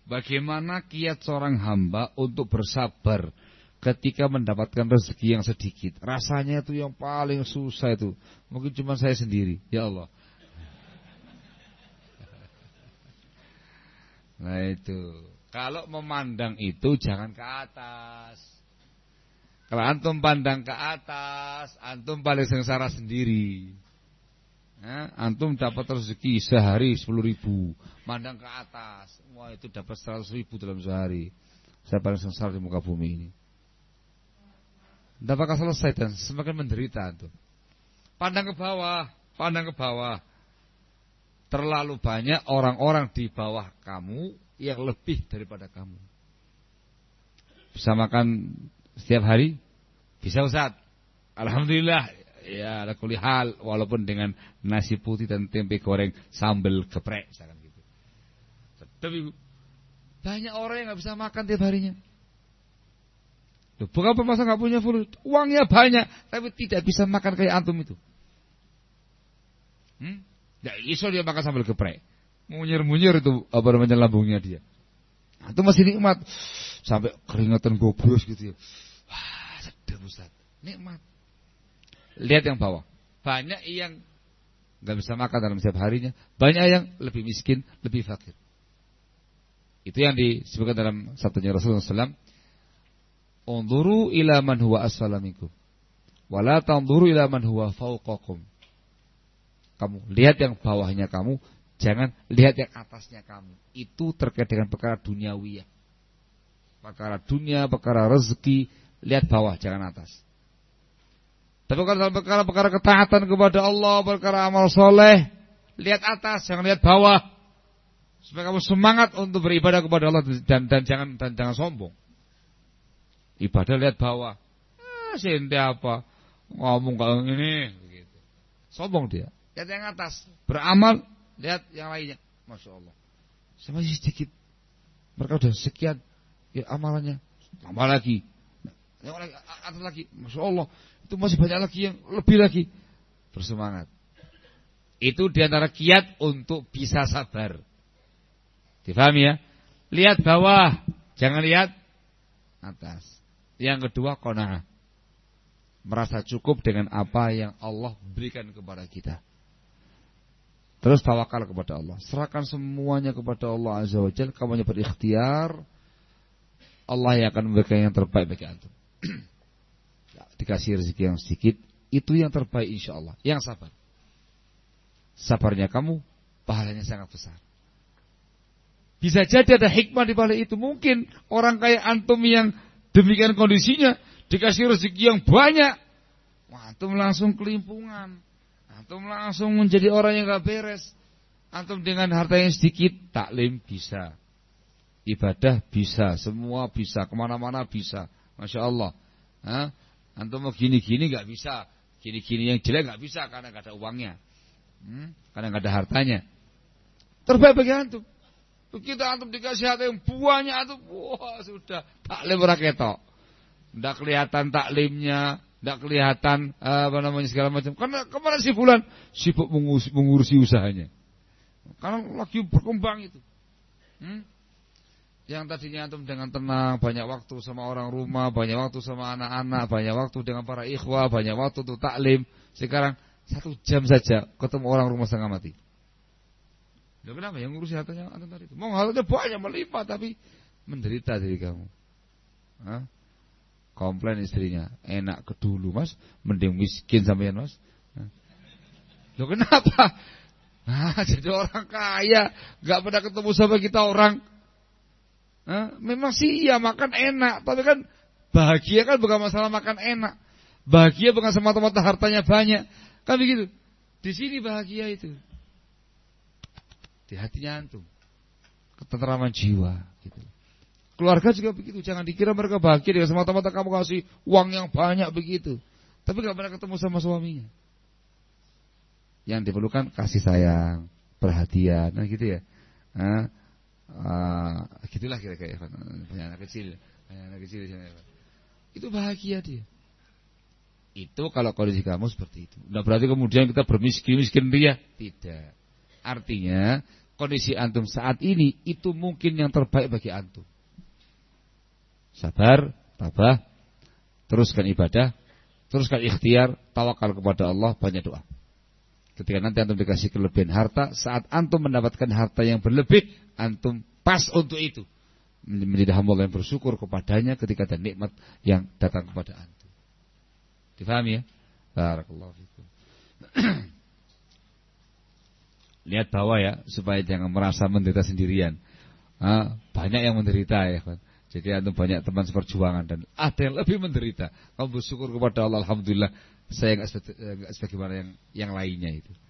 Bagaimana kiat seorang hamba untuk bersabar ketika mendapatkan rezeki yang sedikit. Rasanya itu yang paling susah itu. Mungkin cuma saya sendiri. Ya Allah. Nah itu. Kalau memandang itu jangan ke atas. Kalau antum pandang ke atas, antum paling sengsara sendiri. Antum dapat rezeki sehari 10.000, mandang ke atas, wah itu dapat 100.000 dalam sehari. Saya paling sengsara di muka bumi ini. Tidak bakal selesai dan semakin menderita antum. Pandang ke bawah, pandang ke bawah. Terlalu banyak orang-orang di bawah kamu yang lebih daripada kamu. Bisa makan setiap hari? Bisa Ustaz. Alhamdulillah. Ya, ala kulli hal, walaupun dengan nasi putih dan tempe goreng sambal geprek misalkan gitu. Tapi banyak orang yang nggak bisa makan tiap harinya. Loh, bukan masa nggak punya fulus, uangnya banyak, tapi tidak bisa makan kayak antum itu. Ya iso dia makan sambal geprek, munyir-munyir itu apa namanya lambungnya dia. Antum masih nikmat, sampai keringatan gobros gitu ya. Wah, sedap Ustaz, nikmat. Lihat yang bawah. Banyak yang gak bisa makan dalam setiap harinya. Banyak yang lebih miskin, lebih fakir. Itu yang disebutkan dalam sabdanya Rasulullah SAW. Unzuru ila man huwa asfala minkum, wa la tanzuru ila man huwa fawqakum. Kamu lihat yang bawahnya kamu, jangan lihat yang atasnya kamu. Itu terkait dengan perkara duniawiyah. Perkara dunia, perkara rezeki, lihat bawah, jangan atas. Tapi kalau dalam perkara ketaatan kepada Allah, perkara amal soleh, lihat atas, jangan lihat bawah. Supaya kamu semangat untuk beribadah kepada Allah dan jangan sombong. Ibadah lihat bawah. Sente apa? Ngomong kalau ini begitu. Sombong dia. Lihat yang atas, beramal, lihat yang lainnya. Masya Allah. Saya masih sedikit. Mereka sudah sekian ya amalannya. Tambah lagi. Atas lagi. Masya Allah. Itu masih banyak lagi yang lebih lagi. Bersemangat. Itu diantara kiat untuk bisa sabar. Difahami ya? Lihat bawah, jangan lihat atas. Yang kedua, qanaah. Merasa cukup dengan apa yang Allah berikan kepada kita. Terus tawakal kepada Allah. Serahkan semuanya kepada Allah Azza wa Jalla. Kamu hanya berikhtiar. Allah yang akan memberikan yang terbaik bagi antum. Dikasih rezeki yang sedikit, itu yang terbaik insya Allah. Yang sabar. Sabarnya kamu, pahalanya sangat besar. Bisa jadi ada hikmah di balik itu. Mungkin orang kayak antum yang demikian kondisinya, dikasih rezeki yang banyak, antum langsung kelimpungan. Antum langsung menjadi orang yang gak beres. Antum dengan harta yang sedikit, taklim bisa, ibadah bisa, semua bisa, kemana-mana bisa. Masya Allah. Antum mau gini-gini gak bisa, gini-gini yang jelek gak bisa karena gak ada uangnya, karena gak ada hartanya. Terbaik bagi antum. Begitu antum dikasih harta yang banyak, antum wah sudah taklim raketok. Tidak kelihatan taklimnya, tidak kelihatan segala macam. Karena kemana si fulan sibuk mengurusi usahanya. Karena lagi berkembang itu. Yang tadinya antum dengan tenang, banyak waktu sama orang rumah, banyak waktu sama anak-anak, banyak waktu dengan para ikhwah, banyak waktu untuk taklim. Sekarang 1 jam saja ketemu orang rumah setengah mati. Loh, kenapa? Yang ngurusi hartanya antum tadi itu. Mau hartanya banyak melimpah tapi menderita diri kamu. Komplain istrinya, enak ke dulu Mas, mending miskin sampean Mas. Loh kenapa? Jadi orang kaya, gak pernah ketemu sama kita orang. Memang sih iya makan enak, tapi kan bahagia kan bukan masalah makan enak. Bahagia bukan semata-mata hartanya banyak. Kan begitu. Di sini bahagia itu di hatinya antum, ketenteraman jiwa gitu. Keluarga juga begitu. Jangan dikira mereka bahagia dengan semata-mata kamu kasih uang yang banyak begitu, tapi gak pernah ketemu sama suaminya. Yang diperlukan kasih sayang, perhatian, gitu ya. Gitulah kira-kira. Punya anak kecil, itu bahagia dia. Itu kalau kondisi kamu seperti itu. Nah berarti kemudian kita bermiskin-miskin dia. Tidak. Artinya kondisi antum saat ini itu mungkin yang terbaik bagi antum. Sabar, tabah, teruskan ibadah, teruskan ikhtiar, tawakal kepada Allah, banyak doa. Ketika nanti antum dikasih kelebihan harta, saat antum mendapatkan harta yang berlebih, antum pas untuk itu. Menjadi hamba yang bersyukur kepadanya ketika ada nikmat yang datang kepada antum. Difahami ya? Barakallahu fikum. Lihat bawah ya, supaya jangan merasa menderita sendirian. Banyak yang menderita ya kan. Jadi antum banyak teman seperjuangan dan ada yang lebih menderita. Kamu bersyukur kepada Allah, alhamdulillah. Saya enggak sebagaimana yang lainnya itu.